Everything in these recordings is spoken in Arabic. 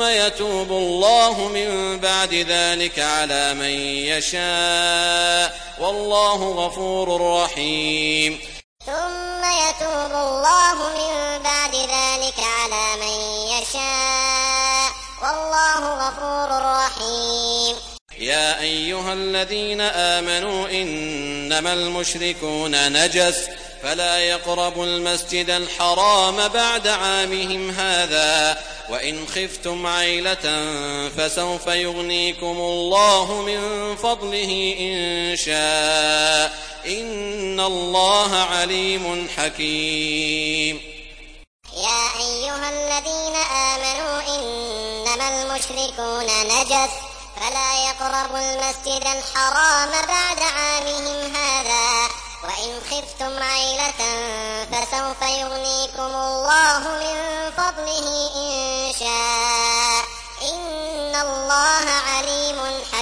يتوب الله من بعد ذلك على من يشاء والله غفور رحيم. ثم يتوب الله من بعد ذلك على من يشاء والله غفور رحيم. يا أيها الذين آمنوا إنما المشركون نجس فلا يقربوا المسجد الحرام بعد عامهم هذا وإن خفتم عيلة فسوف يغنيكم الله من فضله إن شاء إن الله عليم حكيم. يا أيها الذين آمنوا إنما المشركون نجس فلا يقربوا المسجد الحرام بعد عامهم هذا وإن خفتم عيلة فسوف يغنيكم الله من فضله إن شاء إن الله عليم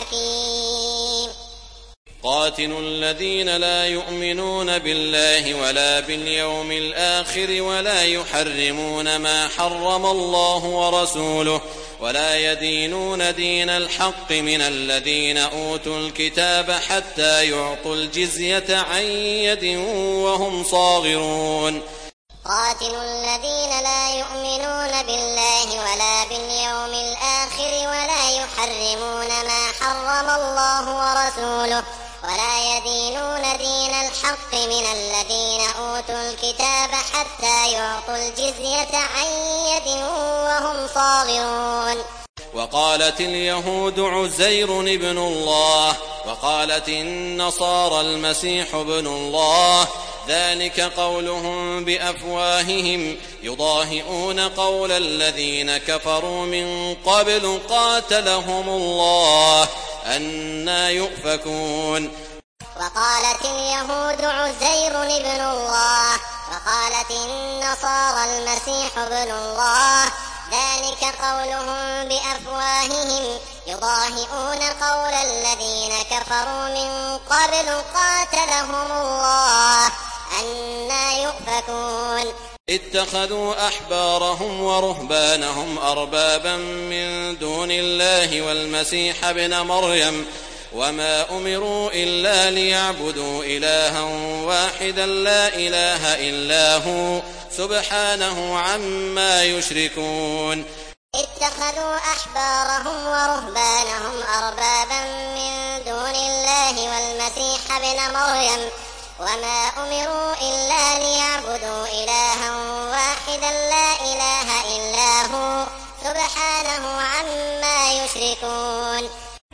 حكيم. قاتلوا الذين لا يؤمنون بالله ولا باليوم الآخر ولا يحرمون ما حرم الله ورسوله ولا يدينون دين الحق من الذين أوتوا الكتاب حتى يعطوا الجزية عن يد وهم صاغرون. قاتلوا الذين لا يؤمنون بالله ولا باليوم الآخر ولا يحرمون ما حرم الله ورسوله ولا يدينون دين الحق من الذين أوتوا الكتاب حتى يعطوا الجزية عن يد وهم صاغرون. وقالت اليهود عزير ابن الله وقالت النصارى المسيح ابن الله ذلك قولهم بأفواههم يضاهئون قول الذين كفروا من قبل قاتلهم الله أنى يؤفكون. وقالت اليهود عزير ابن الله وقالت النصارى المسيح ابن الله ذلك قولهم بأفواههم يضاهئون قول الذين كفروا من قبل قاتلهم الله أنى يؤفكون. اتخذوا أحبارهم ورهبانهم أربابا من دون الله والمسيح ابن مريم وما أمروا إلا ليعبدوا إلها واحدا لا إله إلا هو سبحانه عما يشركون. اتخذوا أحبارهم ورهبانهم أربابا من دون الله والمسيح ابن مريم وما أمروا إلا ليعبدوا إلها واحدا لا إله إلا هو سبحانه عما يشركون.